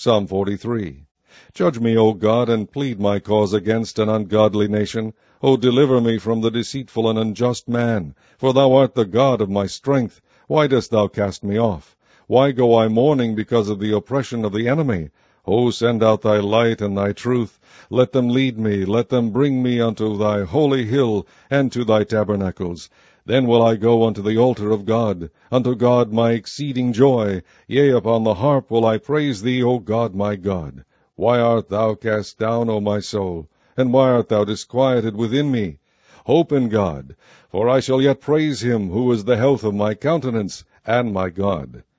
Psalm 43. Judge me, O God, and plead my cause against an ungodly nation. O deliver me from the deceitful and unjust man, for thou art the God of my strength. Why dost thou cast me off? Why go I mourning because of the oppression of the enemy? O send out thy light and thy truth. Let them lead me, let them bring me unto thy holy hill, and to thy tabernacles. Then will I go unto the altar of God, unto God my exceeding joy. Yea, upon the harp will I praise thee, O God my God. Why art thou cast down, O my soul? And why art thou disquieted within me? Hope in God, for I shall yet praise him, who is the health of my countenance, and my God.